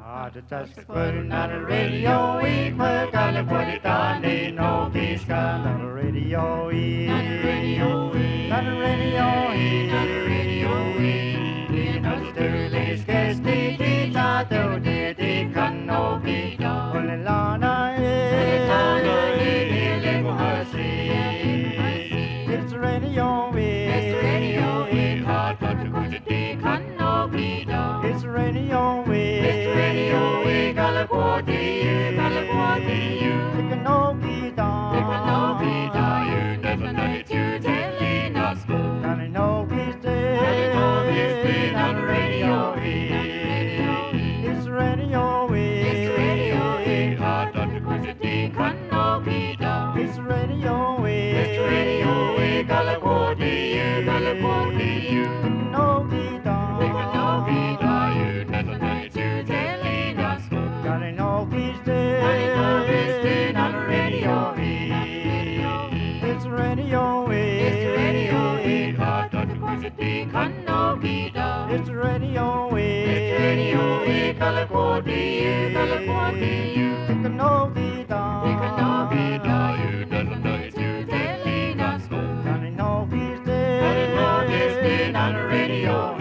Just putting on the radio, we put on the put it on, they know he's got on the radio, on the radio, on the radio, on the radio, in Australia's guest, they not do they can no be done. Only Lana is it's the radio, it's the radio, hard but to go to they can no be done. It's the radio, it's the radio, we got a quarter, you can no be done. They can no be done, you never know it, you telling us. Can I know he's dead? On the radio, it's the radio, it's the radio, hard but to go to they can no be done. It's the radio, it's the radio, we got a quarter, you can no be done. They can no be done, you never know it, you telling us. Can I know he's dead? On the radio, it's the radio, it's the radio, hard but to go to they can no be done. It's the radio, we got a quarter, you can no be done. They can no be done, you never know it, you telling us. Can I know he's dead? On the radio,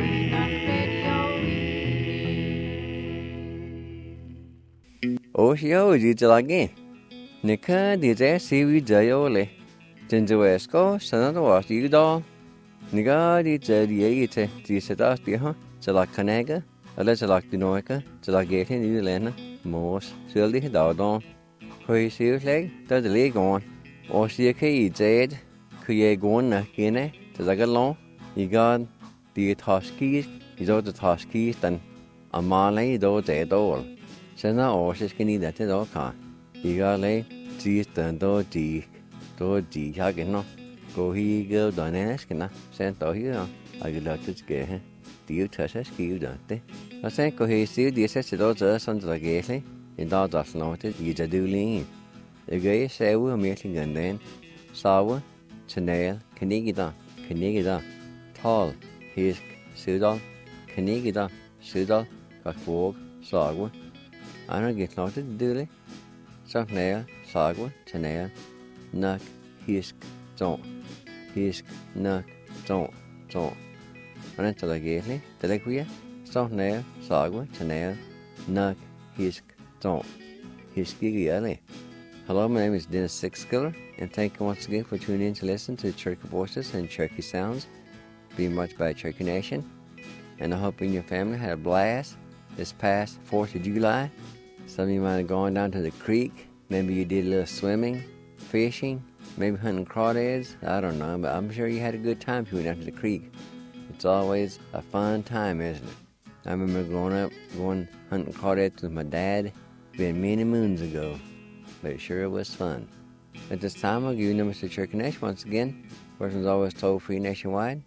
Oshio Dijalagi Nika Dija Sivi Jayole Jinjuesco, Sanada was you doll. Niga Dija Diete, Disetas Diha, Jalakanaga, Alejalak Dinoica, Jalagatin Ulena, Mos, Sildi Dawdon. Who sees leg, does the leg on. Or see a key jade, Kuye Gona Gine, Jagalon, you got the Toskis, is all the Toskis, then a Malay do dead all. Sena orses can eat that all car. You got lay, cheese done do G Hagino. Go he go down and ask na, sent all here. I could like to scare him. Do you touch a ski, don't they? I think he still the assessed all the sons of the gately, and all that's noted, you just do lean. The gay say we're making and then sour, Chanel, Canigida, tall, hisk, Sudal, Canigida, Sudal, Cockwog, Sagwa. I don't get noted, do they? Softnail, Sagwa, Chanel, Nuck, Hisk, Don't. Hisk, Nuck, Don't. And until I get me, the liquid, Softnail, Sagwa, Chanel, Nuck, Hisk, Don't. Hiskigi. Hello, my name is Dennis Sixskiller, and thank you once again for tuning in to listen to Cherokee Voices and Cherokee Sounds, being much by Cherokee Nation. And I hope you and your family had a blast this past 4th of July. Some of you might have gone down to the creek. Maybe you did a little swimming, fishing, maybe hunting crawdads. I don't know, but I'm sure you had a good time if you went down to the creek. It's always a fun time, isn't it? I remember growing up, going hunting crawdads with my dad. It's been many moons ago, but it sure was fun. At this time, I'll give you numbers to Cherokee Nation once again. Person's always toll-free nationwide,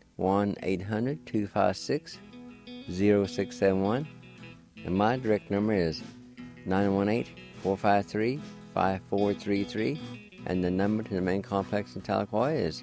1-800-256-0671. And my direct number is 918-453-5433. And the number to the main complex in Tahlequah is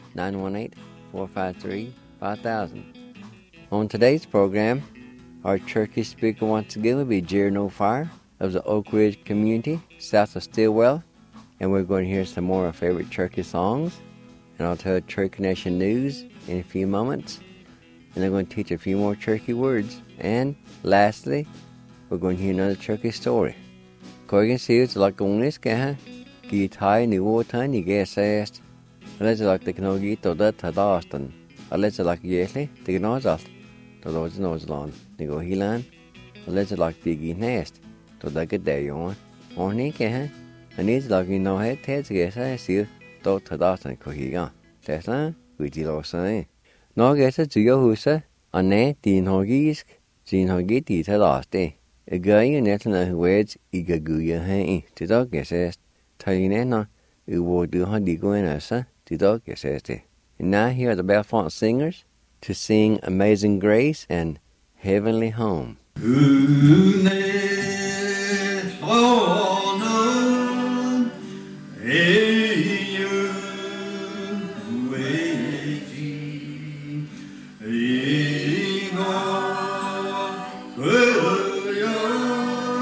918-453-5000. On today's program, our Cherokee speaker once again will be Jerry No Fire of the Oak Ridge community, south of Stillwell. And we're going to hear some more of our favorite Cherokee songs. And I'll tell Cherokee Nation news in a few moments. And I'm going to teach a few more Cherokee words. And lastly, we're going to hear another Cherokee story. Corrigan seals like onlis ka ki thai ni wo tan ni ge sest. Let's like the knogi to that tadastan. Let's like yesli the gnozalt. To those nozlan. Ni go hilan. Let's like the nest. To the good day on. Only ka and it's like you know head heads ge seal to tadastan ko higa. Tesla, we did all say. No guess to your husa, and ne din hogisk, din hogiti tadaste. A guy in Etna who wears Igaguya Hay, the dog guesses, Talinena, who will do Hondigoenasa, the dog guesses. And now here are the Bellefonte singers to sing Amazing Grace and Heavenly Home. Ego,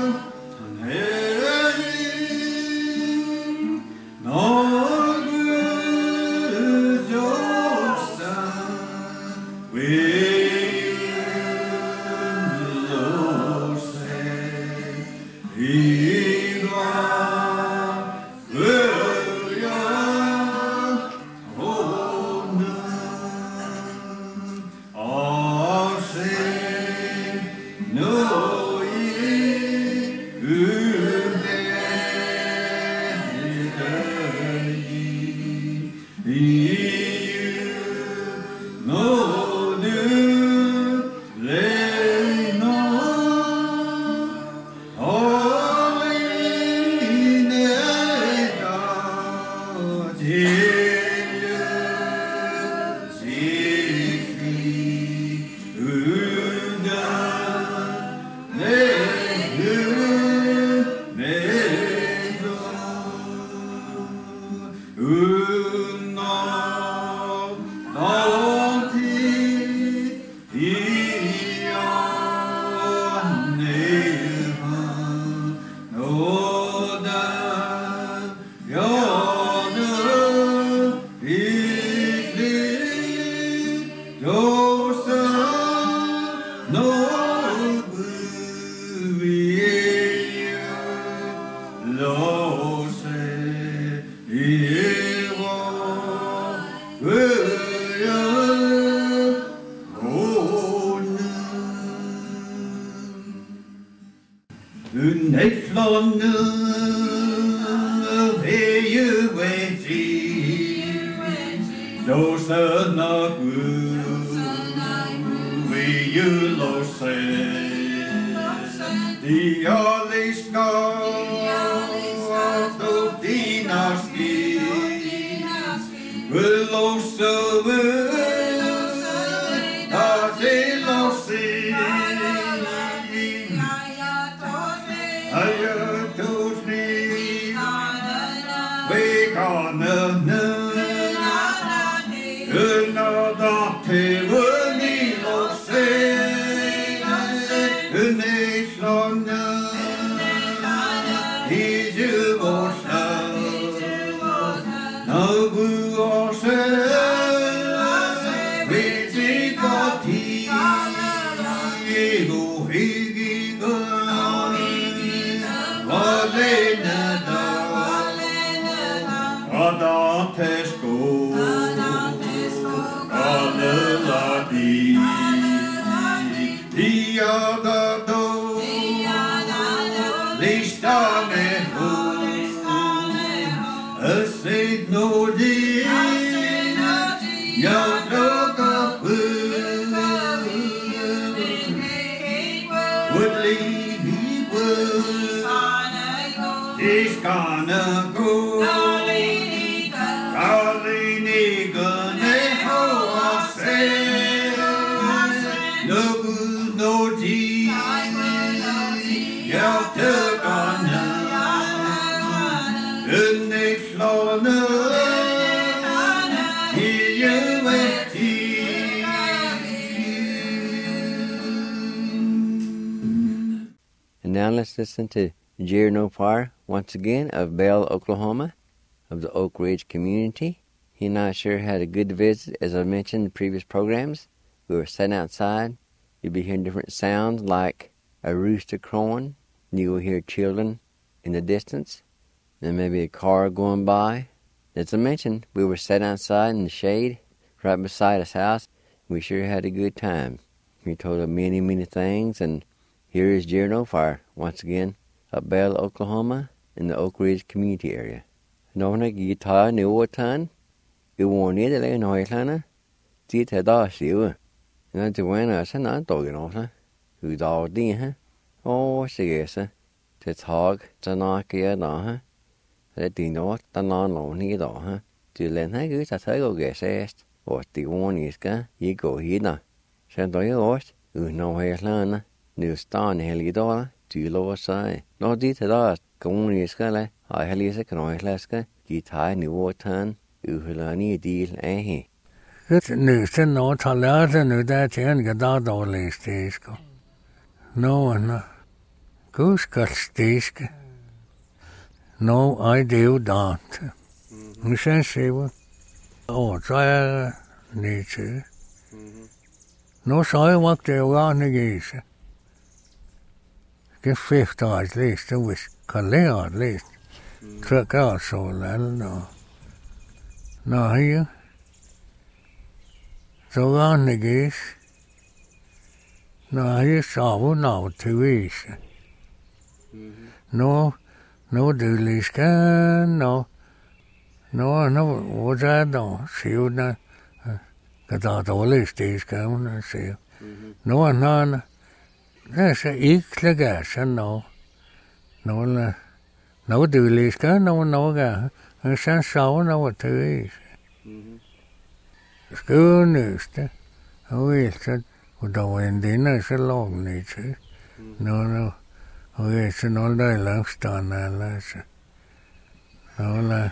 And now let's listen to Jerry Nofar once again of Bell, Oklahoma, of the Oak Ridge community. He and I sure had a good visit, as I mentioned in previous programs. We were sitting outside. You'll be hearing different sounds like a rooster crowing. You will hear children in the distance. Then maybe a car going by. As I mentioned, we were sitting outside in the shade right beside his house. We sure had a good time. We told him many, many things, and here is Jerry Nofar once again of Bell, Oklahoma, in the Oak Ridge community area. Nona guitar ni otan, I warned the lane hoislana, did a dash you. And the winner said not dogging off, who's all dear, oh, she is, to talk, to knock your door, that the north, the non lonely door, to lend her good at her go guess asked, what the one is, you go here. Send all your horse, who know hoislana, new star nearly dollar, to lower side. No did a dash, go on your skull, I held you can hoislaska, guitar ni otan, who deal, eh? Det nyste nå taler nu der til en gadar dårlig stiske. Nå, guskal stiske. Nå, det er jo dant. Nu sen siver. Så er nyte. Nå så jeg vagt det jo garne gise. Gefifter at liste, hvis kalder at liste. Trykker så lande. Nå, her. Så garne gise. Nå, her savu nav til vise. Nå du liska, nå, hvor er det, siger den, der er dårlig stiska, hun siger. Nå, det er så ikke gæse, nå, du liska, nå, så savu nav til vise. Skøv nøste, og vildt, og der var en dine, så låg den til. Nå, og jeg så noget der er langstående, altså. Nå,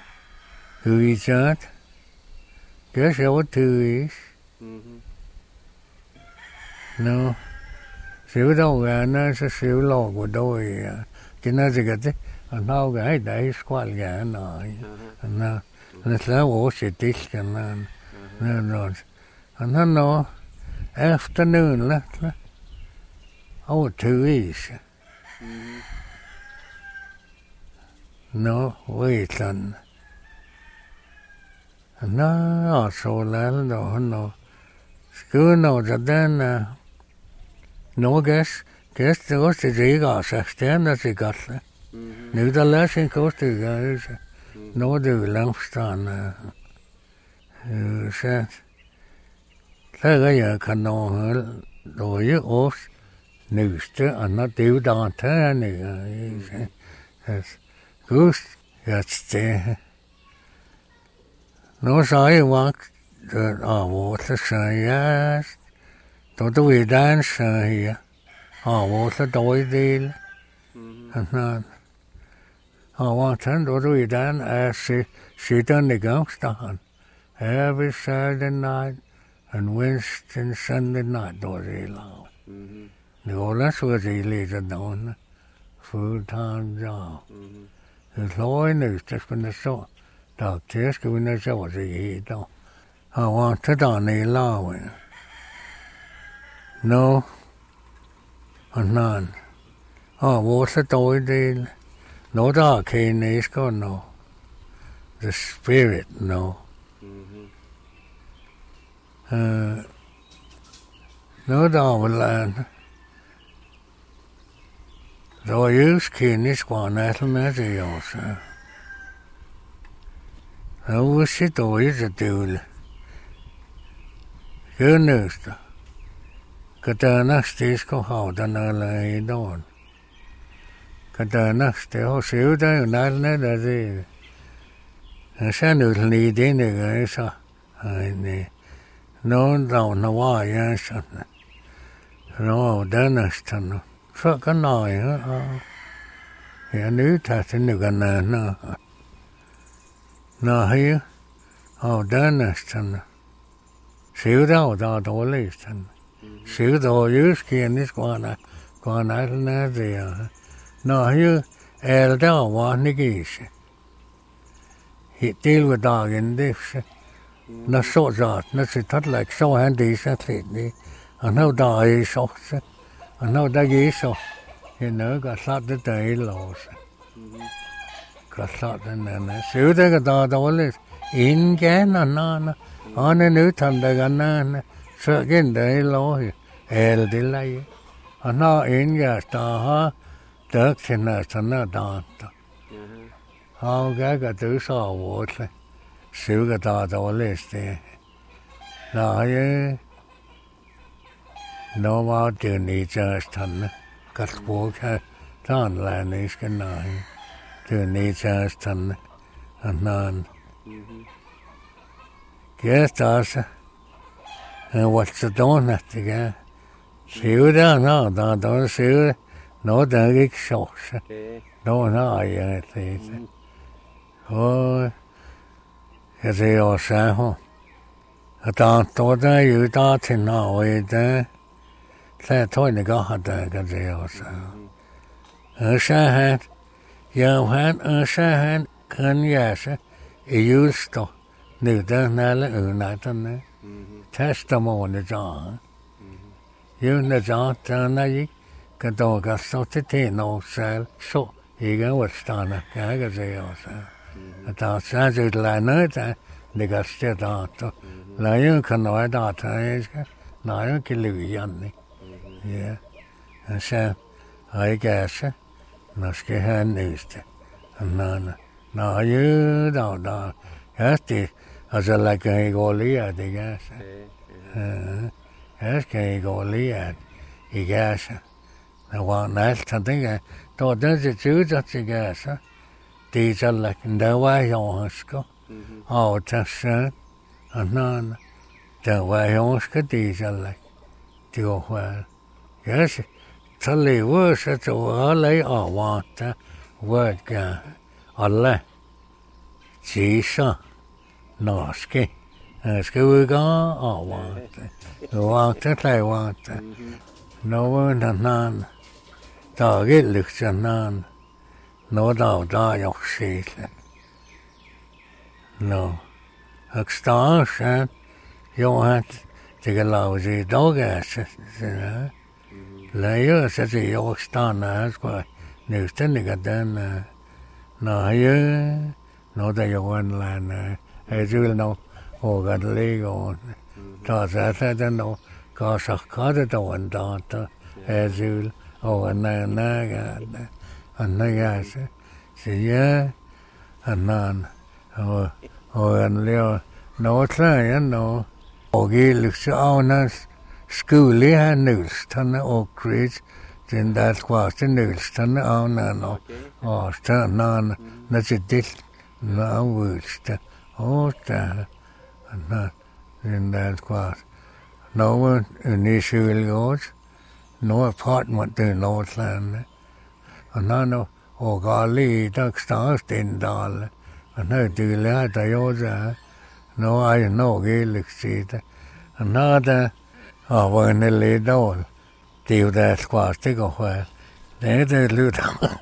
huvisat. Det er så tyvis. no. Siêu đâu cả nó sẽ siêu lo của đôi cái nó gì cái thế anh nào cái đấy squat cái nó sẽ vô sẽ tích cái nó anh nó afternoon là over 2 weeks no wait nó số là nó cứ nó cho đến nó gas det går til gas stjerne til gatle. Nu der lader sin koste gas. Nå det langstand. Så der jeg kan nå løje os nyste andet det der terne. Gust jeg det. Nå så jeg var hvor så jeg då vi danser her. Hvor så dårlig del. Hvor sådan då vi danser sittende gangsteren. Every Saturday night and Wednesday and Sunday night då det lav. Det var da så det lidt down. Full time job. Det lå nu det skulle så. Der til skulle vi så det helt då. Hvor så der ned lav. No, none. What's the toy deal? No dark is gone, no. The spirit, no. No dark land. Though use kin is one at another, also. I wish it always a duel. Good news, though. Katanaste skal have den eller i dagen. Katanaste har sivet der nærmere der det. Jeg ser nu til i denne så. Nogen der var jeg sådan. Nå dernæste nu. Så kan jeg jeg nu tager til nu kan jeg. Nå her og dernæste nu. Sivet der dårligt sådan. Sikkert over jødskien i skåne er det. Nå, her er der over Nigese. Del ved dagen, det er når så sagt, når det tager like så han det så lidt. Og når der er så, og når der er så, hende kan sat det der i låse. Kan sat den anden. Så det kan der dårligt. Ingen gerne, og nu tager der gerne. Så igen der i låse. Det leje. Og når ingen der har døgt til næsten der. Og jeg du så over syge der dårligt det. Nej. Nå var det næsten godt brugt der en lande skal nej. Det næsten han. Gæster what's the donut again? Sive der nå, der sive. Nå, der er ikke sjovt. Nå, jeg det. Og jeg siger også her. Og der jo der til Norge der. Så jeg tror ikke godt der kan det også. Og så han, og så han kan jeg så i julestå. Nu der alle øvnatterne. Testimony John. You know John, I can do a sort of thing, no cell, so you can what's done. I can say also. At that sounds like that, they got still out. Now you can know that, now you can live Yanni. Yeah. And so, I guess, no ski hand used it. And now you don't know. Yes, as a like a goalie, I guess. Yes, kan jeg gå lige at i gassen. Der var næsten det, der det til til gassen. Det er så lækkert, der var jeg også. Og der søn, og når der var jeg også, det er så lækkert. Det var vel. Yes, så lever så til alle overvante, hvad gør alle. Tisa, norske, Skal vi gå over det? Vagte, klævagte. Nå, den daget lygten, nå der jeg skete. Nå, og starten, jo at det kan lave sig i dag, så leger sig til jeg starten, så nødvendig den, når jeg, når der jo en land, jeg vil nå, og at ligge og der sig den og går så godt der en dag, jeg vil og en nægge, så ja, og en lever noget træer, nå, og gælder så avnes skole her nødstande og krig, den der skvaste nødstande avnes, og større når til det, når udste, og der, den der skvaste. Nå, en isøl godt, nå part mod det Nordlande, og nå, og gale i dag størst den dale, og nå, det lærte der jo der, nå er nå gældig side, og nå der, og hvor en lidt dårlig, det er jo der skvaste, det går for, det er det lyt,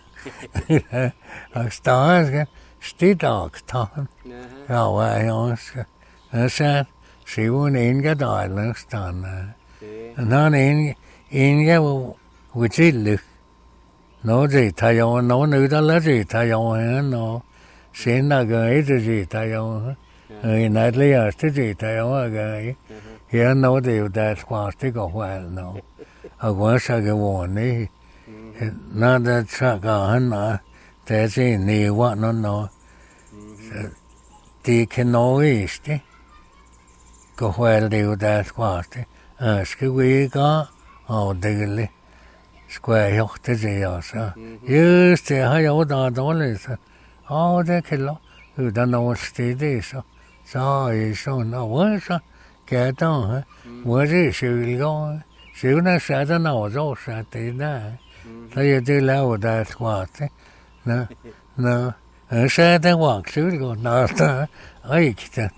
og størst, stidagtagen, ja, hvad jeg også, og så, Sivun enga dejlig stande. Nå enga utillig. Nå det tager jeg, nå nødder det tager jeg, nå senere gør det tager jeg. Og i natligste det tager jeg gør. Her nå det jo der skvaste går for nå. Og hvor så kan vågne. Nå der tager han, der er til næver, nå. Det kan nå det. Gå for det jo der skvaste. Skal vi ikke afdele? Skulle jeg hørt det også? Just det har jeg jo da dårligt. Det kan lov. Uden noget sted det så. Så er jeg sådan, og hvor så? Kan jeg hvor det selv går? Søvner satte noget, så satte det der. Så jeg det laver der skvaste. Nå. Så er det vokset godt. Nå, så rigtigt.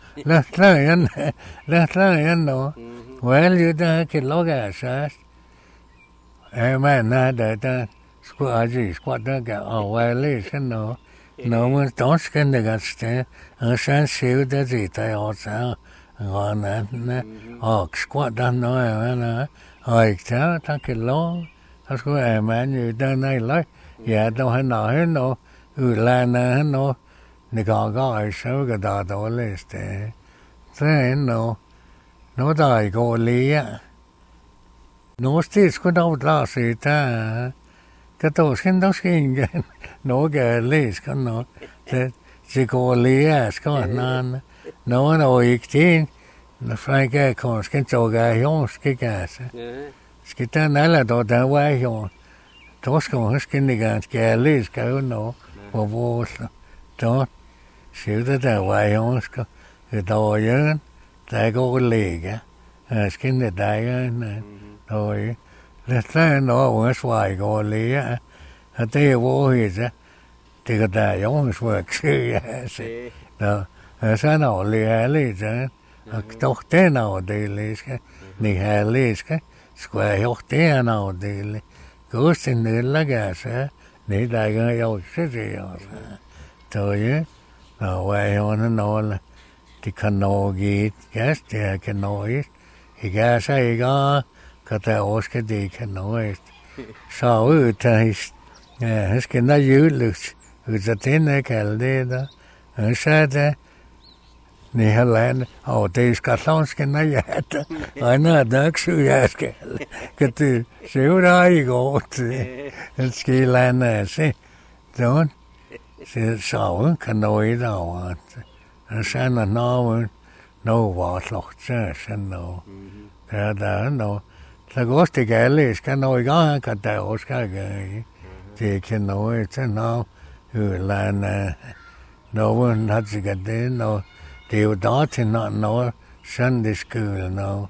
Lad træen nå. Vel, jo, der kan lukke af sig. Jeg mener, der skulle aldrig skvatte der overlæg sådan noget. Nå, men der skal det godt sted. Og så ser det sitter jeg også. Og skvatte noget, jeg mener. Og ikke der kan lukke. Så skulle jeg mene, jo, der er løg. Ja, der har han noget. Udlandet han og det går i søger der dårligst det. Så er nå der i går læger. Nå sted skulle der klare sig der. Kan du skal ingen. Nå kan læse kan nå. Det går læger skal han. Nå der ikke det. Når Frank kan skal tog af jord skal gasse. Skal der alle der var jord. Der skal huske det ganske læse skal jo nå. På vores der skjuter der var jeg skal der var jern der går læge skinne der og det er noget hvor jeg går læge og det er hvor det kan der jo sværk se der så når læge lidt og doch den afdeling skal ni herlige skal jeg jo den afdeling godsen nedlægger sig. Nej, der er jo ikke det, altså. Så og hvad er jo noget, det kan nå givet, gas, det kan nå et. Ikke er så ikke, kan der også det kan nå et. Så ud til, han skal nå julelugt, ud af den kalde det der. Og så er det, ni har landet, og det skal sådan nå hjertet. Og når der ikke så jeg skal, kan du se, der i går til. Det skal lande se. Sådan. Så kan nå i dag. Og så er noget, noget var slugt, så noget. Der er noget. Så går det galt, skal nå i gang, kan der også gøre. Det kan nå i til noget. Lande. Nogen har sikkert det, noget. Det er jo der til noget søndagsskole, noget.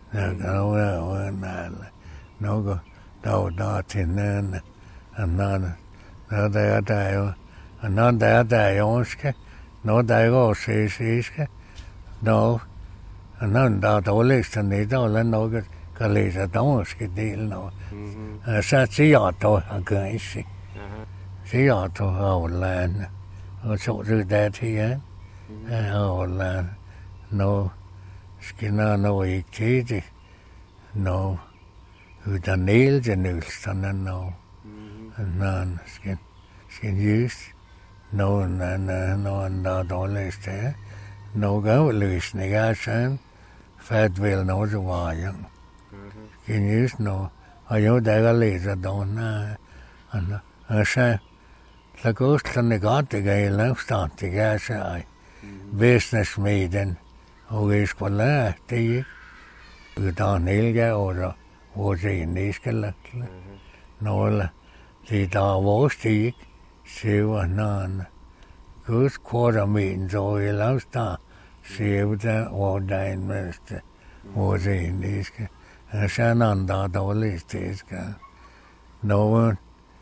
Noget, der til noget. Og noget, der er jo. Og noget, der er jo, noget, der er jo også, No, non da dårligste nider, eller noget, kan læse danske del nu. Så siger jeg, at jeg ikke. Siger jeg, at land. Og så det der til jer. Land. Nå, skinner nå ikke til det. Nå, utan nælte nølsterne nå. Nå, skin just. Nå, der dårligste. Nå, gaveløsning er sådan. Fat vel nå så var jeg. Skin just nå. Og jo, der kan læse dårne. Og så gosterne godt, det kan jeg lavstart, det kan jeg sige. Businessmeden, og jeg skulle lære det, ikke? Utan helge, og der var det en næskelægtle. Nogle, det der var det, ikke? Se, hvor nærmere. Guds kvartermeden, så jeg lavstart. Se, hvor der en meste, hvor det en næske. Og så en anden dårlig sted, skal. Nogle,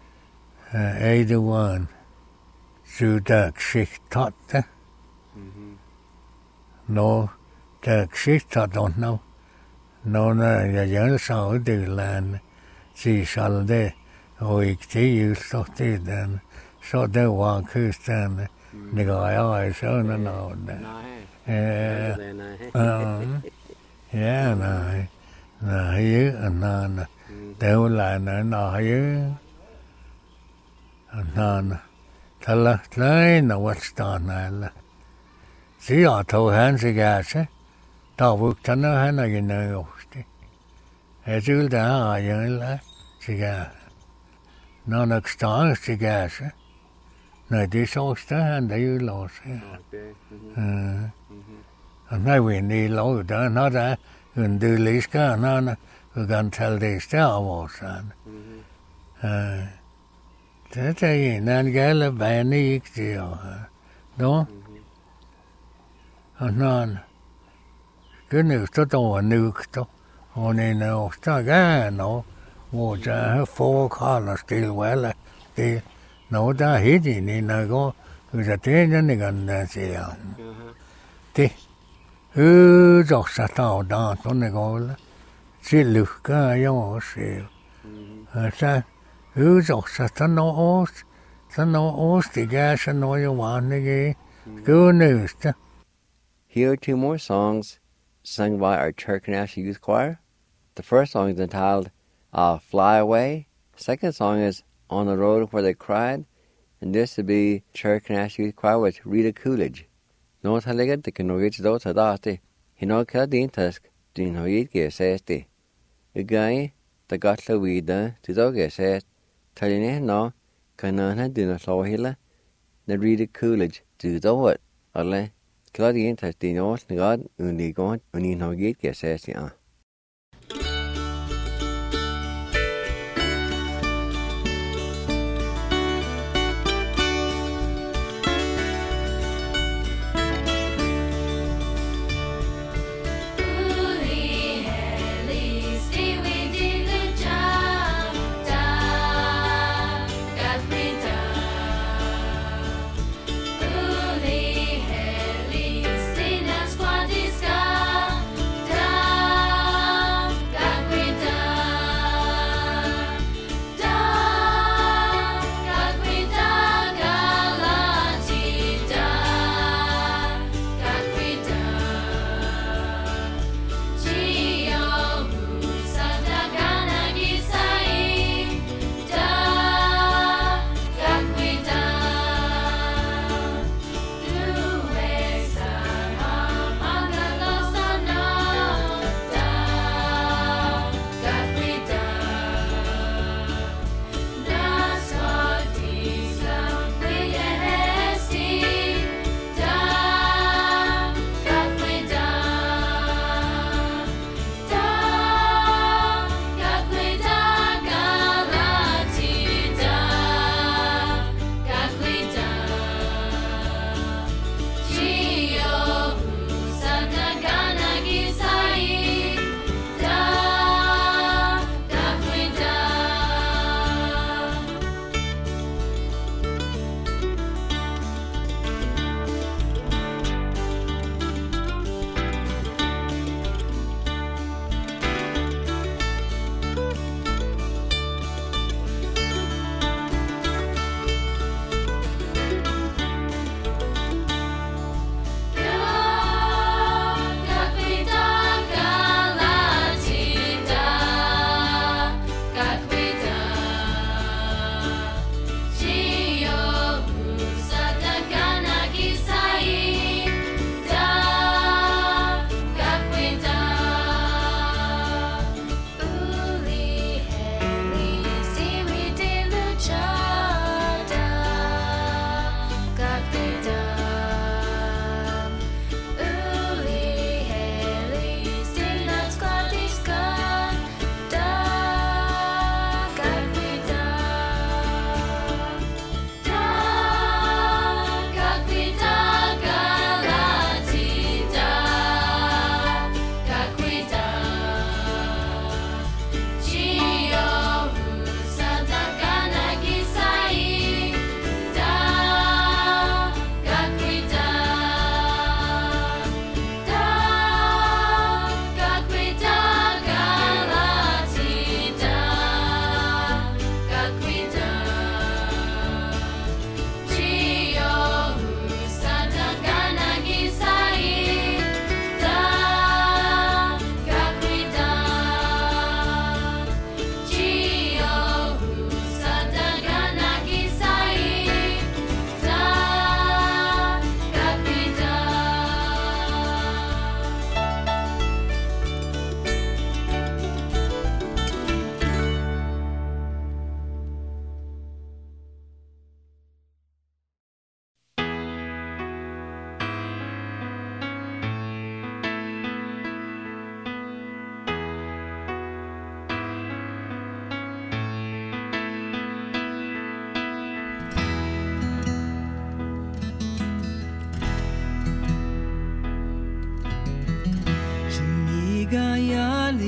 81, så der skidt Nå, der skidt nå. Nå, når jeg gjør så det land, så det, og ikke det just det den. Så det var kysten, det går jeg i søvnen nå. Ja, nej. Nej, det var landet, nej. Nej, tala kleina vastaanalla. Siellä tog han sig gæse. Tavuktana hän akin johti. Ja syltä hän ajalla sig gæse. Nanaks taas sig gæse. Nej, det sågste han der jo låse. Han har jo en lov, der har der en dødlisker, han har kan tale det større han. Det er en anden gale vane ikke det. Nå? Og når han genøster over nøgter, og en ofte gerne, hvor der er forkalder stil, eller det. Nå, der er helt ind i, når jeg går, hvis jeg tænker, den ikke der siger han. Det. Så der, sådan går det. Til lykke er jeg også. Og så så det gas and all you want again. Good news. Here are two more songs sung by our Church National Youth Choir. The first song is entitled I'll Fly Away. Second song is On the Road Where They Cried. And this will be Church National Youth Choir with Rita Coolidge. No talaga de kan noge do ta dati. Hino ka din task din hoyit ge sesti. Igai ta gatla vida ti do ge sest. Taline no kanana dina lohila na Rita Coolidge do do it. Alle Claudine tas din os nigad unigon unin hoyit ge sesti a. Da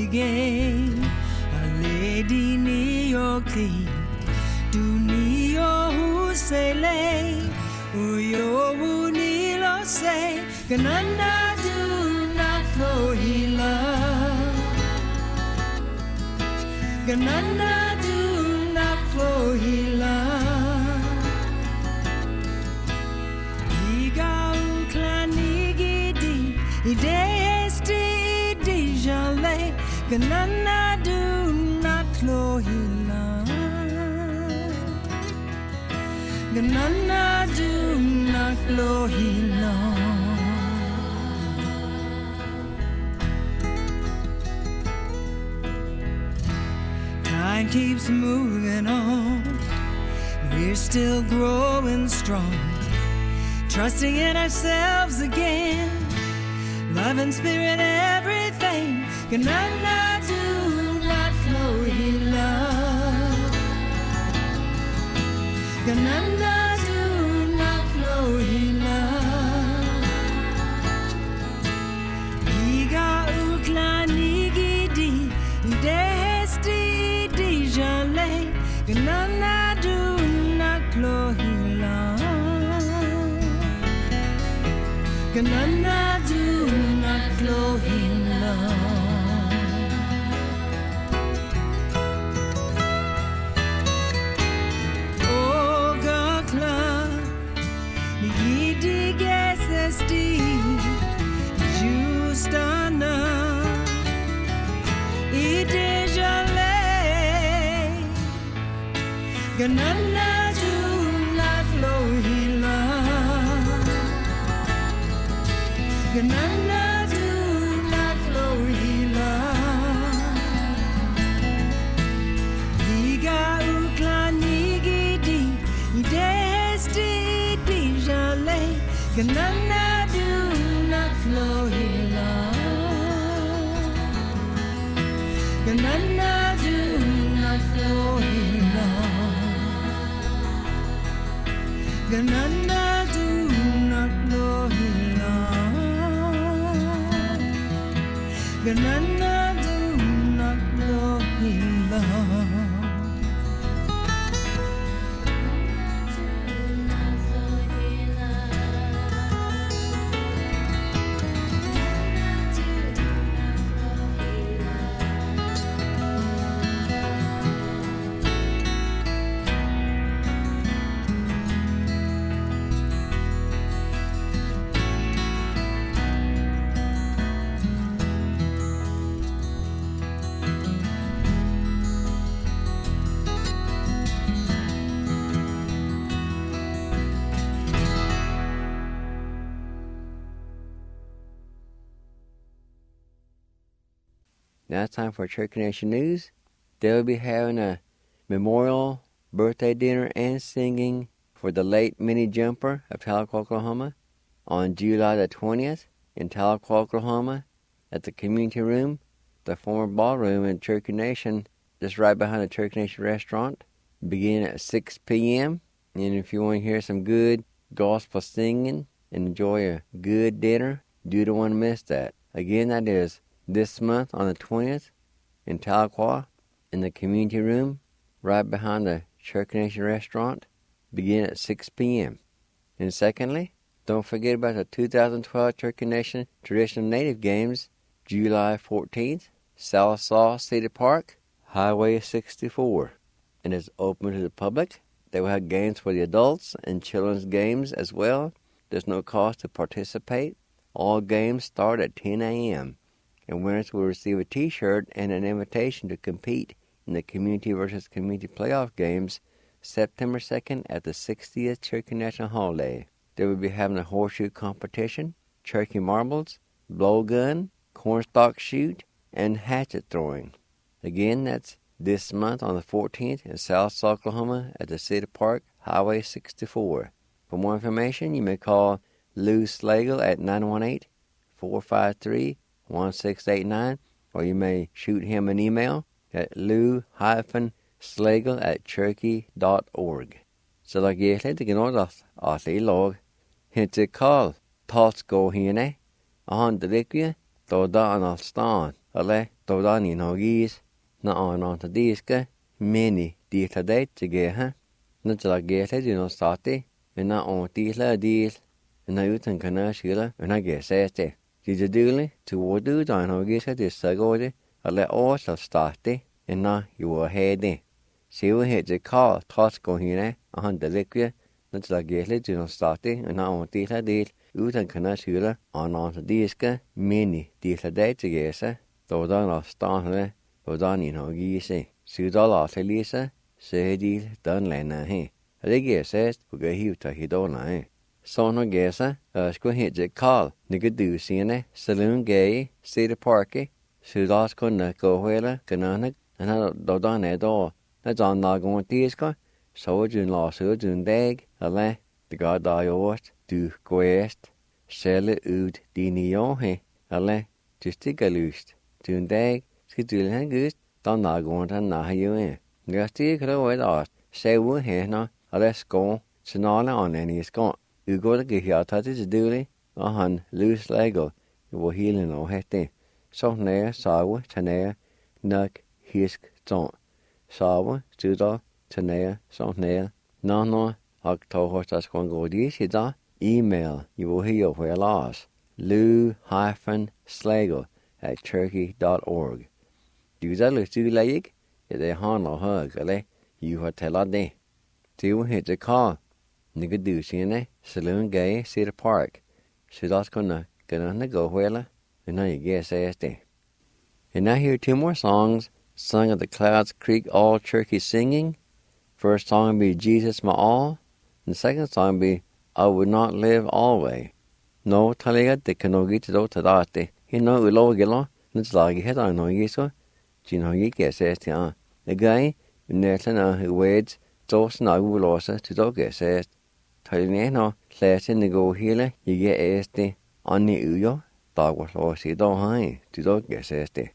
again. A lady Neo Clean, do Neo who say lay, Uyo who Nilo say, Gananda do not flow healer. Gananda do not flow healer. Iga uklanigidi, idesti dijale, Gananda do not flow healer. Gananda do not flow healer. Time keeps moving on. We're still growing strong, trusting in ourselves again. Love and spirit, everything. Ganana do not flow healer. Ganana do not flow healer. Iga ukla nigidi desti dijale. Ganana do not flow healer. Ganana do not flow healer. Ganana do not flow healer. Ganana do not flow healer. Iga ukla nigidi desti dijale. Ganana do not flow healer. Ganana do not flow healer. Ganana do not flow healer. Ganana do not flow healer. Now it's time for Cherokee Nation News. They'll be having a memorial birthday dinner and singing for the late Minnie Jumper of Tahlequah, Oklahoma on July the 20th in Tahlequah, Oklahoma at the community room, the former ballroom in Cherokee Nation, just right behind the Cherokee Nation restaurant, beginning at 6 p.m. And if you want to hear some good gospel singing and enjoy a good dinner, you don't want to miss that. Again, that is this month on the 20th in Tahlequah in the community room right behind the Cherokee Nation restaurant, beginning at 6 p.m. And secondly, don't forget about the 2012 Cherokee Nation Traditional Native Games, July 14th, Sallisaw City Park, Highway 64. And it's open to the public. They will have games for the adults and children's games as well. There's no cost to participate. All games start at 10 a.m. and winners will receive a T-shirt and an invitation to compete in the Community versus Community Playoff Games September 2nd at the 60th Cherokee National Holiday. They will be having a horseshoe competition, Cherokee marbles, blowgun, cornstalk shoot, and hatchet throwing. Again, that's this month on the 14th in South Oklahoma at the City Park, Highway 64. For more information, you may call Lou Slagle at 918-453-1689, or you may shoot him an email at lou-slagle@cherokee.org. Så la gjeldet ikke noe at I lag hente kall talsko henne, og han drikker da han al stan alle dodani nogis, na on ta diska, meni ditla date to geha, na tla geta di no stati, na on ditla dil, na utan kana shila, na gesete. Di dili to wodu dan nogis di sagode, alle os la stati, na you hede. Siu het de call trots go hine, han de liquia, na tla geta di no stati, na on ditla dil, utan kana shila, on ta diska, meni ditla date to gesa, dodan la stanle, dodani nogise. Sudala Telisa, Sedil Dunlana he. Alege says, Bugahuta Hidona he. Sono Gesa, Squahit call, Nigadu Siene, Saloon Gay, Cedar Parky, Sudas Kuna Gohuela, Gananak, and Dodane door. That's on Nagon Tisco, Sojun La Sojun Dag, Ale, the God Diort, Du Guest, Selle Ud Dinio he, Ale, Justigalust, Dun Dag, Skidulhan Gust. Dan nagon han na hiu Gasti kro art sewu hena ale sko snale on any sko ugo de hiata de duli han loose lego wo healing o hette so ne sawu tane nak hisk ton sawu studa tane so ne no akto hostas kon godi sida email you will hear where loss lou-slago@turkey.org. Du zal du leik, det han og høg, eller you har tella det. Du heter call, nigga du sine, Saloon Gay, Cedar Park. Så that's gonna go where, and I guess det. And I hear two more songs sung at the Clouds Creek All Turkey Singing. First song be Jesus My All, and the second song be I Would Not Live Always. No, talega de kanogi to do tadate. You know, ulo gilo, it's like head on no yiso. Gino yike says the guy, Netlana who wades, dos nagulosa to dog says. Talineno, Latin the go healer, you get este, on the uyo, dog was lost, he don't high, to dog says the.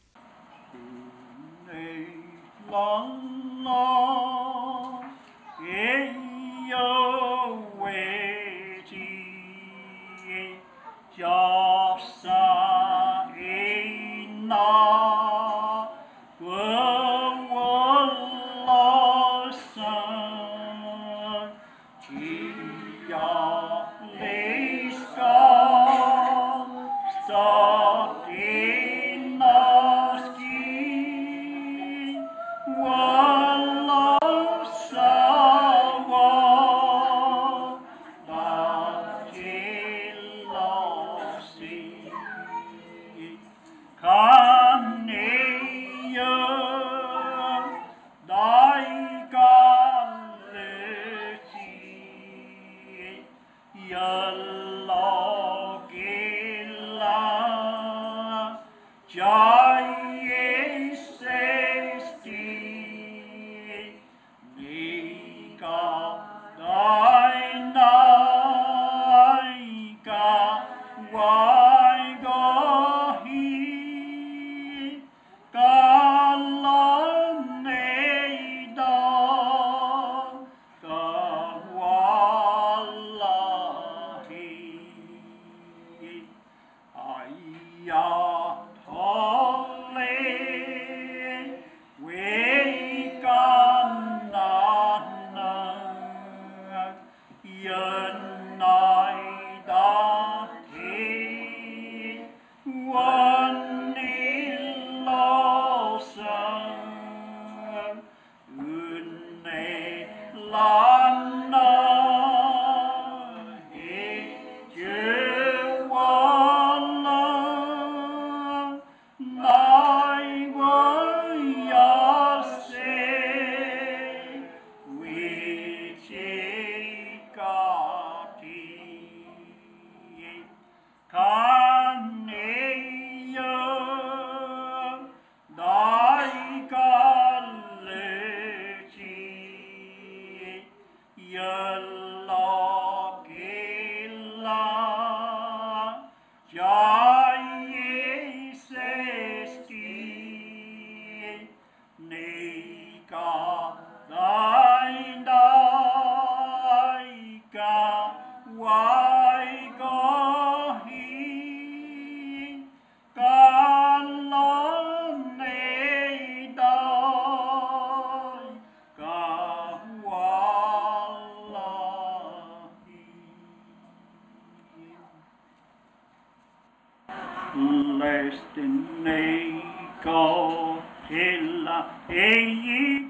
Lestinico illa ei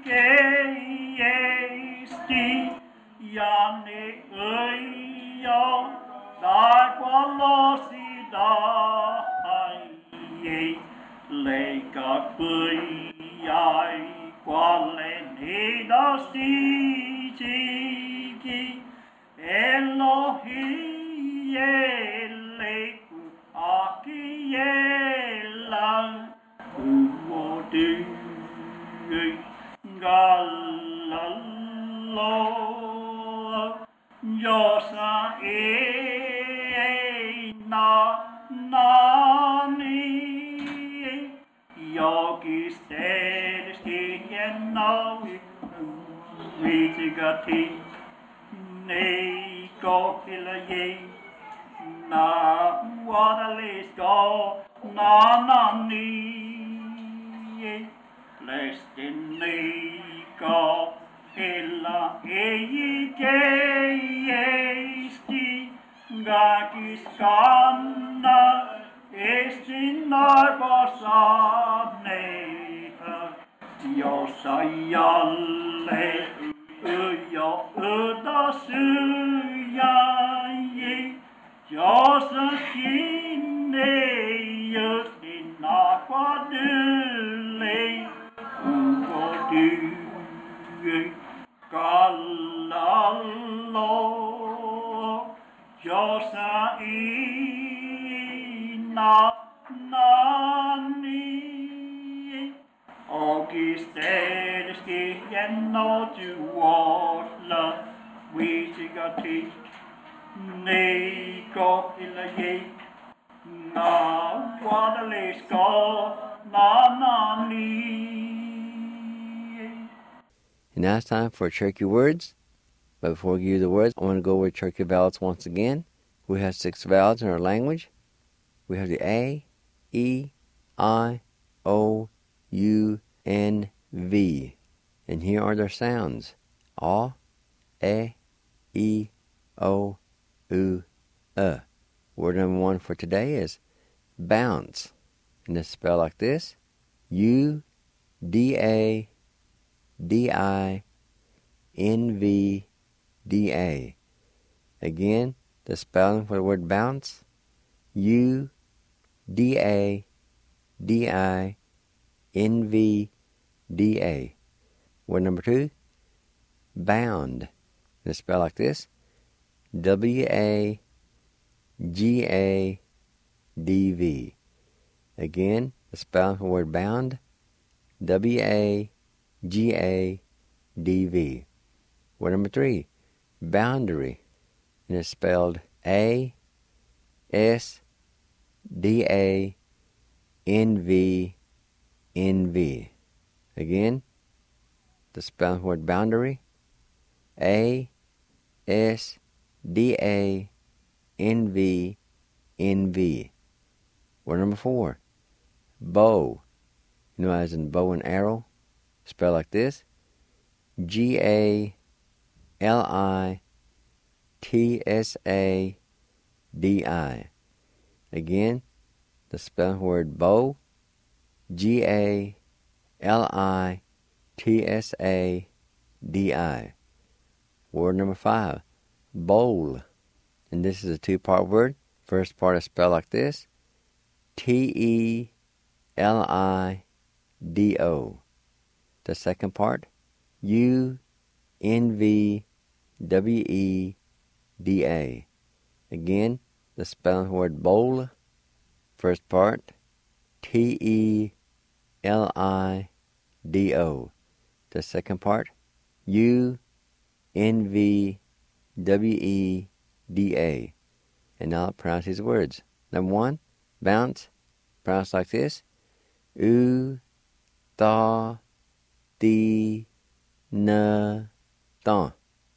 esti Iani io da qualosi dai lega ai quale ne dostigi Elohi eleku akiela umodi galalo yosa na nani yogi stedski yennawi vitigati nei go ilaye na wadalis go na nani Lestini go illa esti gagis kanna estinar basane yosayalle yo udasuya yosakine yosina quadule ungodi Galalo Josaina Nani Augustenski Yenno Duorla Wisigati Neko Ilaye Na Guadalisco Na Nani. And now it's time for Cherokee words. But before we give you the words, I want to go over Cherokee vowels once again. We have 6 vowels in our language. We have the A, E, I, O, U, N, V. And here are their sounds. A, E, O, U, Word number 1 for today is bounce. And it's spelled like this. U-D-A-D-I-N-V-D-A. Again, the spelling for the word bounce. U-D-A-D-I-N-V-D-A. Word number 2, bound. It's spelled like this. W-A-G-A-D-V. Again, the spelling for the word bound. W-A-G-A-D-V. Word number 3, boundary. And it's spelled A-S-D-A-N-V-N-V. Again, the spelling for the word boundary. A-S-D-A-N-V-N-V. Word number 4, bow. You know, as in bow and arrow, spelled like this. G-A-L-I-T-S-A-D-I. Again, the spelling word bow. G-A-L-I-T-S-A-D-I. Word number 5, bowl. And this is a 2-part word. First part is spelled like this. T-E-L-I-D-O. The second part, U-N-V-W-E-D-A. Again, the spelling word bowl. First part, T-E-L-I-D-O. The second part, U-N-V-W-E-D-A. And now I'll pronounce these words. Number 1, bounce. Pronounced like this. U-ta-ti-na-ta.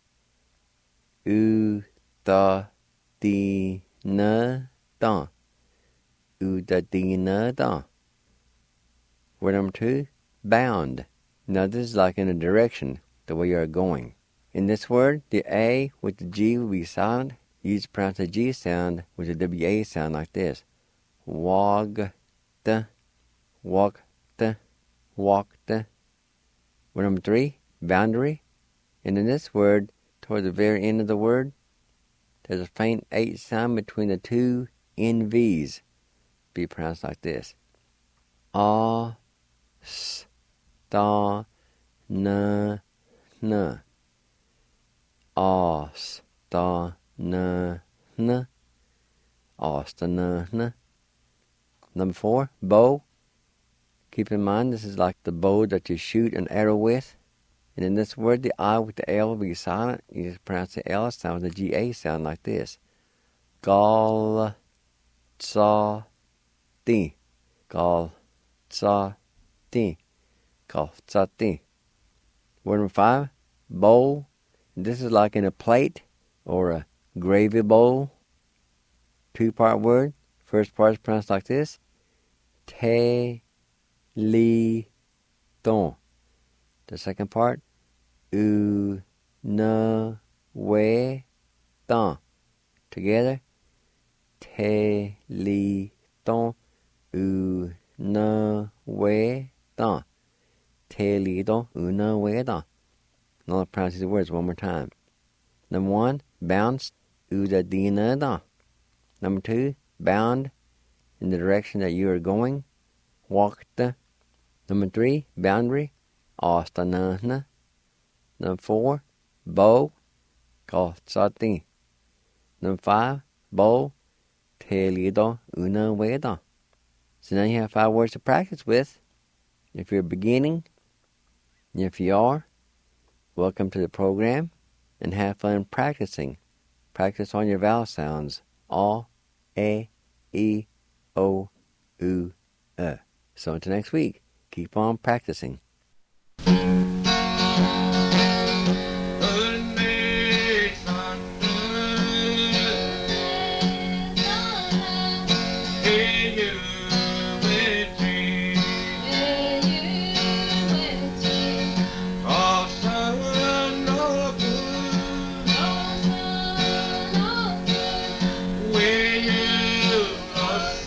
U-ta-ti-na-ta. U-ta-ti-na-ta. Word number 2, bound. Now this is like in a direction, the way you are going. In this word, the A with the G will be silent. You just pronounce the G sound with the W-A sound like this. walked, walked, walked. Word number 3, boundary. And in this word, toward the very end of the word, there's a faint H sound between the two NVs. Be pronounced like this. A, S, Ta, N, N. A, S, Ta, N, N. A, S, Ta, N, N. Number 4, bow. Keep in mind, this is like the bow that you shoot an arrow with. And in this word, the I with the L will be silent. You just pronounce the L sound with the GA sound like this. Gal, tsa, ti. Gal, tsa, ti. Gal, tsa, ti. Word number 5, bowl. This is like in a plate or a gravy bowl. 2-part word. First part is pronounced like this. Te, li, don. The second part. U, na, we, don. Together. Te, li, don. U, na, we, don. Te, li, don. U, na, we, don. Now let's pronounce these words one more time. Number 1, bounce. U, da, di, na, don. Number 2, bound in the direction that you are going. Walked. Number 3, boundary. Asta, na, na. Number 4, bow. Kalsati. Number 5, bow. Telido, una, weda. So now you have 5 words to practice with. If you're beginning, if you are, welcome to the program and have fun practicing. Practice on your vowel sounds. A, E, O, U, E. So until next week, keep on practicing.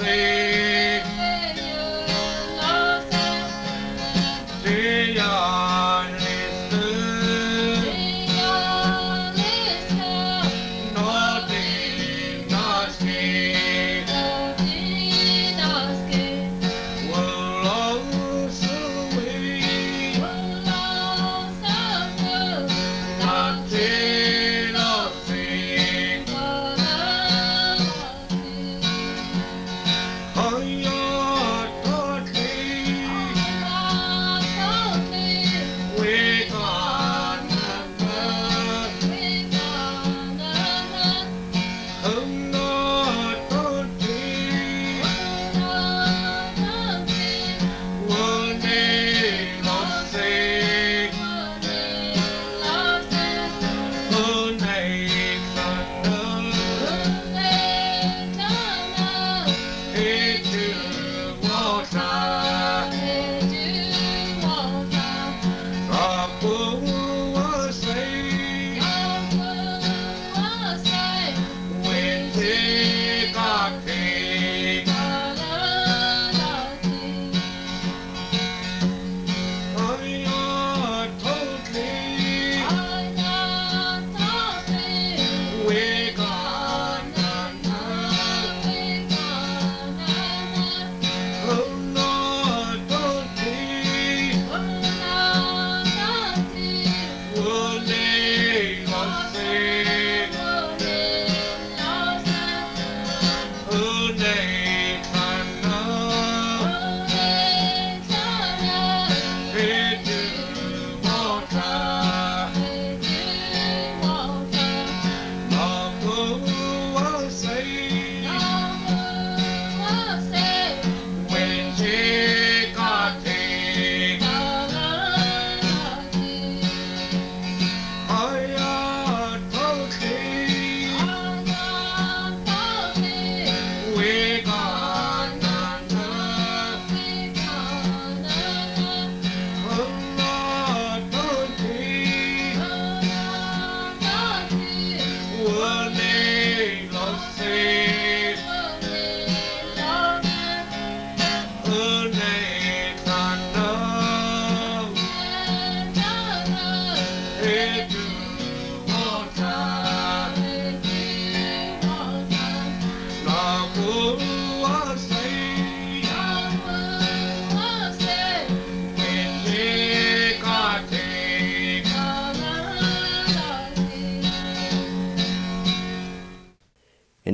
Yeah.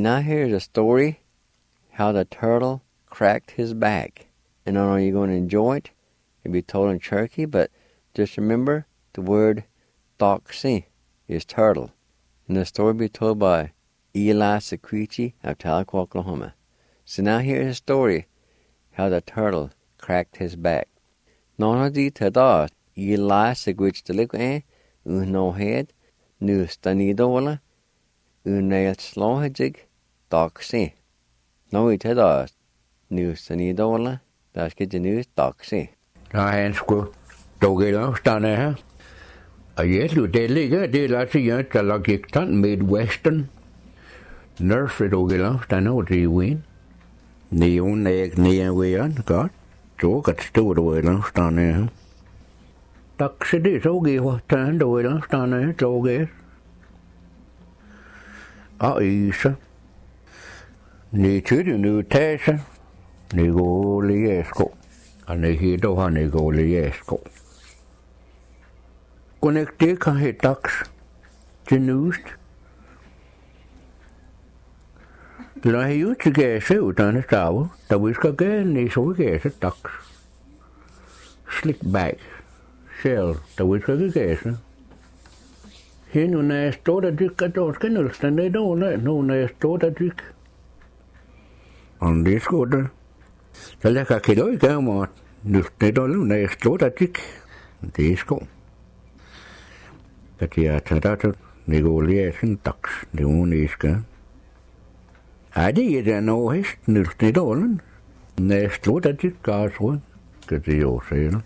now here's a story how the turtle cracked his back. And I don't know you're going to enjoy it. It'll be told in Cherokee, but just remember the word Doxy is turtle. And the story will be told by Eli Secrechi of Tahlequah, Oklahoma. So now here's a story how the turtle cracked his back. Nona di tada Eli Secrechi Tahlequah no head nu stanidola nail slohajig Doxy. No tada nu stanidola that's get the news Doxy. Han skulle dogge stanna här. Jeg tror det ligger det lader jeg til at gik den Midwestern. Nurse dogge stanna og det win. Neon wean godt. Så godt stod dogge stanna her. Tak så det så giver tan dogge stanna dogge. Isa. Ni tyder nu tæse. Ni går lige sko. Han hito han går lige sko. Connecte kan het tax til nust. La hiu til gæse utan stav, der vi skal gerne i så gæse tax. Slick back. Shell, der vi skal gæse. Hende når står der dykker der skal nøsten det dårligt, når står der dyk. Og det skulle der. Så lægger kilo i gammel. Det dårligt, når står der dyk. Det skulle. Katia tadata negotiation tax neoniska. Adi det no hest nultidolen. Næstlo der dit gasro. Kan det jo se.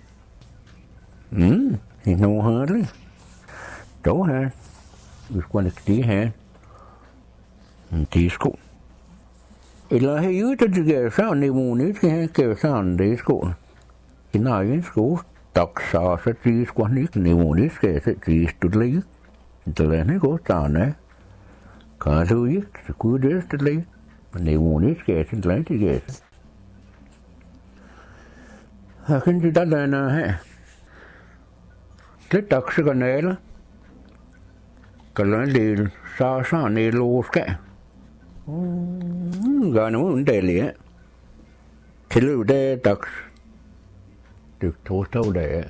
I no hardly. Dog her. Vi skulle ikke det her. Disco. Eller har jo det gør sådan neoniska gør sådan det sko. I nej sko. Taksa se siis kun nyt neoniske se siis tuli. Tällainen kohtainen. Kaasuik se kuudesta tuli. Neoniske se lähti. Hakin sitä tänään he. Se taksa kanella. Kallan liil saa niin luuske. Gano undeliä. Till det taksa. Được thô sâu đẻ.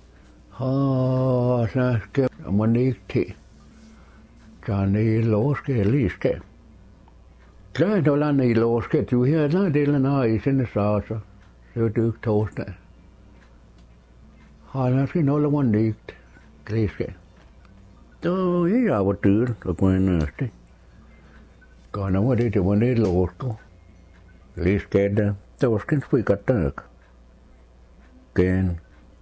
Sa cái mà đi thì cha này lố cái lý cái. Cái đó là này lố cái chú here là đây là nói xin sao sao. Rồi được thô đấy. Là cái nó là một đi lý cái. Tôi ý là một thứ là quen rồi. Còn nó mà đi thì mình đi lố cô. Lý cái đó tôi cái suy cắt được. Gen.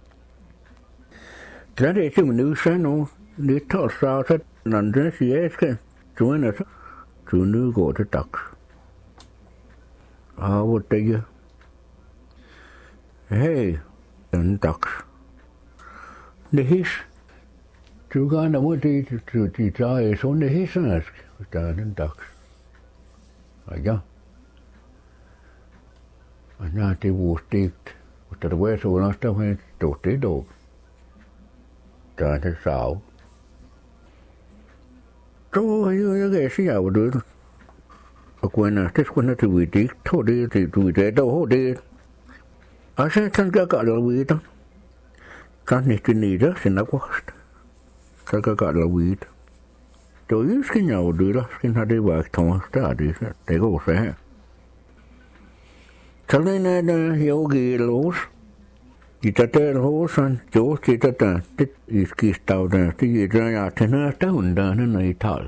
Cái đấy chứ mình nữ sáng nó nữ thọ sao thế nằm trên xe cái chú này sao chú nữ gọi tới tắc vô đây chứ hey đến tắc để hít chú gái nào mới đi chú chỉ trai xuống để hít nữa ta đến tắc chứ anh nhà thì vô tiệt. Mutta vuosuunasta me tuhti tuo. Tämä se sao. Tuo jo kesi jau được. Quên à, thế quên là tùy tí thôi đi thì tùy thế đâu hốt đi. Sẽ thân cả là vị đó. Cái này cái này đó sẽ nó quá. Cả là vị đó. Tôi cái nhau được đó, cái nào đi vào thằng ta đi để có sẽ. Cho nên là hiểu gì lối. Chỉ ta tên hố san chỗ chỉ ta tích ít tàu đó thì gì ra nhà thì nó ta hồn đó nó này thở.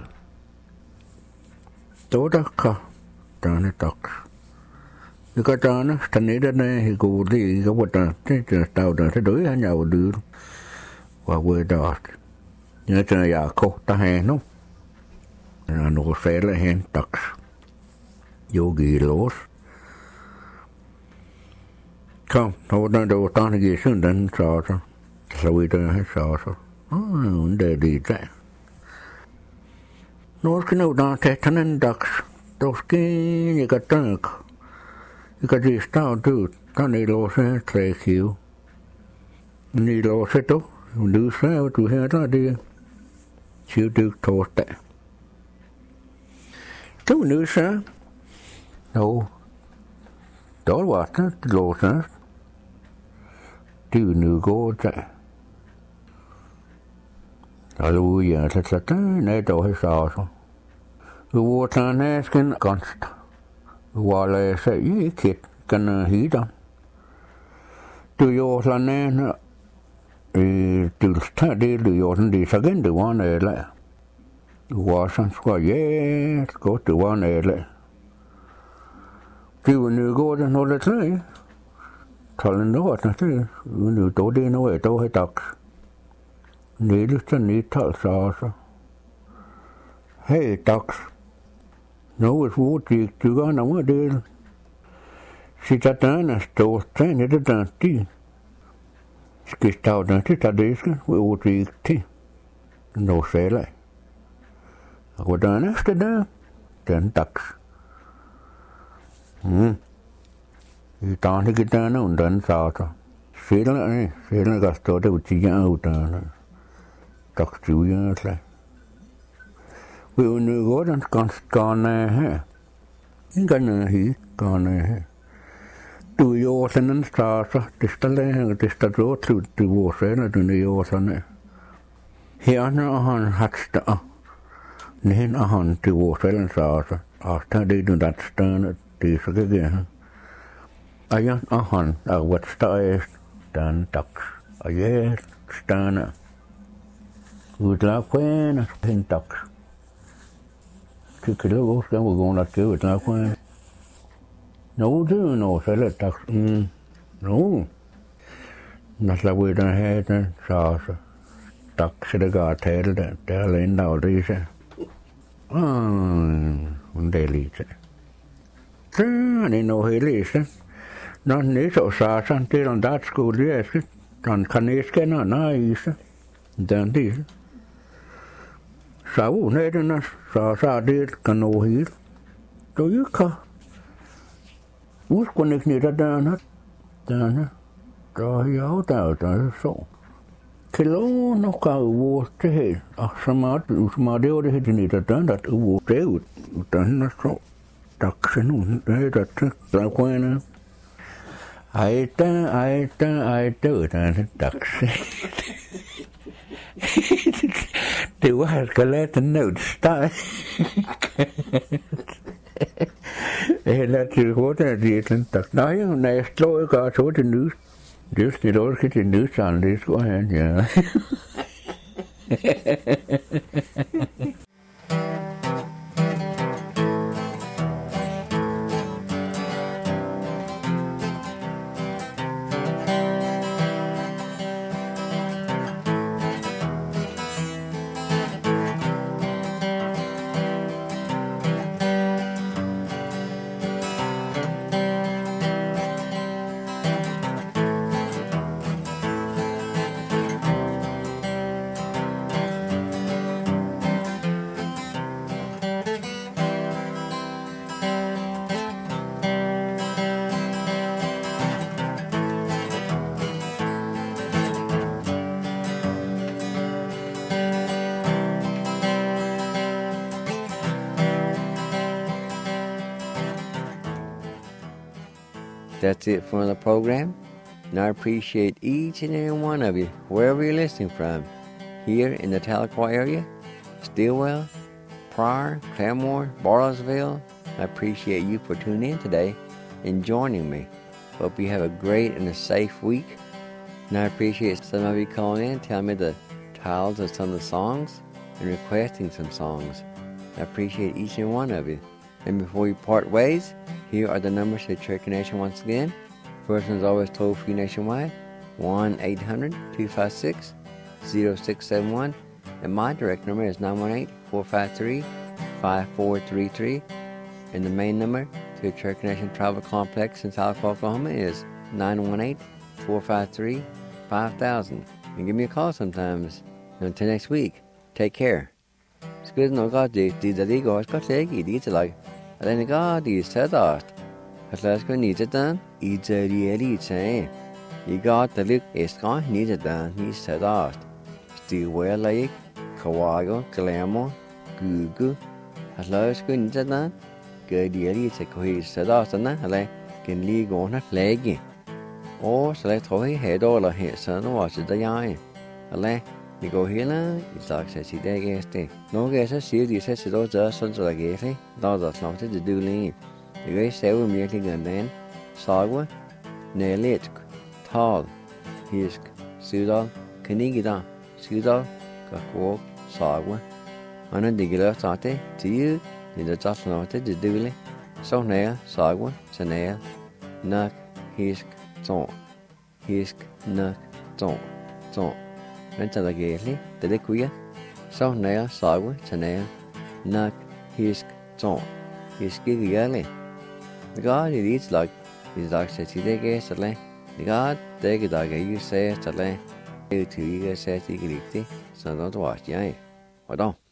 Tối đó cả ta nó tắc. Cái ta nó thành này đó này thì cô đi cái vật đó cái tàu đó thì đối với nhau được và quê đó nhớ cho nhà cô ta hè nó nó sẽ là hẹn tắc vô gì lối. Không, nó đâu ta nó gì xuống đến sao sao, sao vậy đó sao sao, vấn đề gì vậy? Nó cái nào đó thế thân anh đặc, đó cái gì cái tăng, cái gì sao được, ta này lo sẽ thay khiu, này lo sẽ tốt, đưa sao tụi hắn ra đi, chịu được thôi tệ. Tu nu sa. No. Då var det låsa. Du nu går der. Halleluja, så nej då har så. Du var tanasken ganst. Wala sa ikke kan hida. Du jo lanen du tager det du jo den det så gen du var eller. Du var sådan skal godt du var eller. Du nu går den holder til. Talen noget det. Nu då det noget då har dags. Nedligt nedtal så. Hey dags. Noget vortigt du gør noget det. Cittadina står tegnet det der de. Skal stå der til det skal vortigt til. Nå selv. Og hvordan er det der? Den dags. I dag ikke der nogen den sager. Selv kan stå der utiger udan. Tak studier slet. Vi nu går den ganske gerne her. Ingen her gerne her. Du jo sådan en sager. Det står råd til du var selv du jo sådan. Her når han hat der. Nen han du var selv en sager. Og der det du dat stående. Det så kan jeg. Ayan ahan wat staes dan tak. Ayet stana. Udla kwen hen tak. Tykker du også skal gå nok til udla kwen. No du no selv tak. No. Nasla vi den her den så tak så det går til det. Der er lænda og det så. Hun det lidt. Så det no hele. Når den så sådan, det er den der skole, jeg skal, den kan ikke skænde, nej, ikke. Den det. Så hun er den, så det kan nå helt. Du ikke kan. Husk ikke ned af derne. Der er jo der er så. Kilo nok kan jo det her. Og så meget det var det her ned af derne, at jo det ud. Den er så. Der kan nogen, det er der kvæne. Ej, den dags. Det var jeg skal lade den nødsteg. Jeg lader til hurtigt, at det er den dags. Nej, når jeg slår ikke godt, så er det nyt. Det er snit også til nødstegen, det skulle han, ja. That's it for the program, and I appreciate each and every one of you, wherever you're listening from, here in the Tahlequah area, Stillwell, Pryor, Claremore, Bartlesville. I appreciate you for tuning in today and joining me. Hope you have a great and a safe week, and I appreciate some of you calling in, telling me the titles of some of the songs, and requesting some songs. I appreciate each and one of you. And before we part ways, here are the numbers to Cherokee Nation once again. First one is always toll-free nationwide, 1-800-256-0671. And my direct number is 918-453-5433. And the main number to the Cherokee Nation Tribal Complex in Tahlequah, Oklahoma is 918-453-5000. And give me a call sometimes. And until next week, take care. Skud no God di dali go ska tegi di tlag. Alene God di sadast. Haslas ko ni tan I jeri che. I got the look is gone ni tan ni sadast. Stillwell Lake, Kawago, Claremore, Gugu, Hello, school na. Good yearly to quiz said after na, ale, can league on a flag. Or select how he had all of his son was the young. Ale, you go here, it's like says he day guest. No guess a series says it all just sons of a gay, though that's not to do lean. You guys say we're making and then, Sagwa, Nelit, Tall, Hisk, Sudal, Kanigida, Sudal, Kakwok, Sagwa. On a digger started to you in the just noted the dooley. So nail, Sagwa, Sanel, Nuck, Hisk, Ton, Hisk, Nuck, Ton, Ton. Mental a gaily, the liquia. So nail, Sagwa, Sanel, Nuck, Hisk, Ton, Hisk, Gigally. The God it eats like is like said he they guess at lay. The God they get like you say at lay. You two you said he so don't watch, yeah. What on?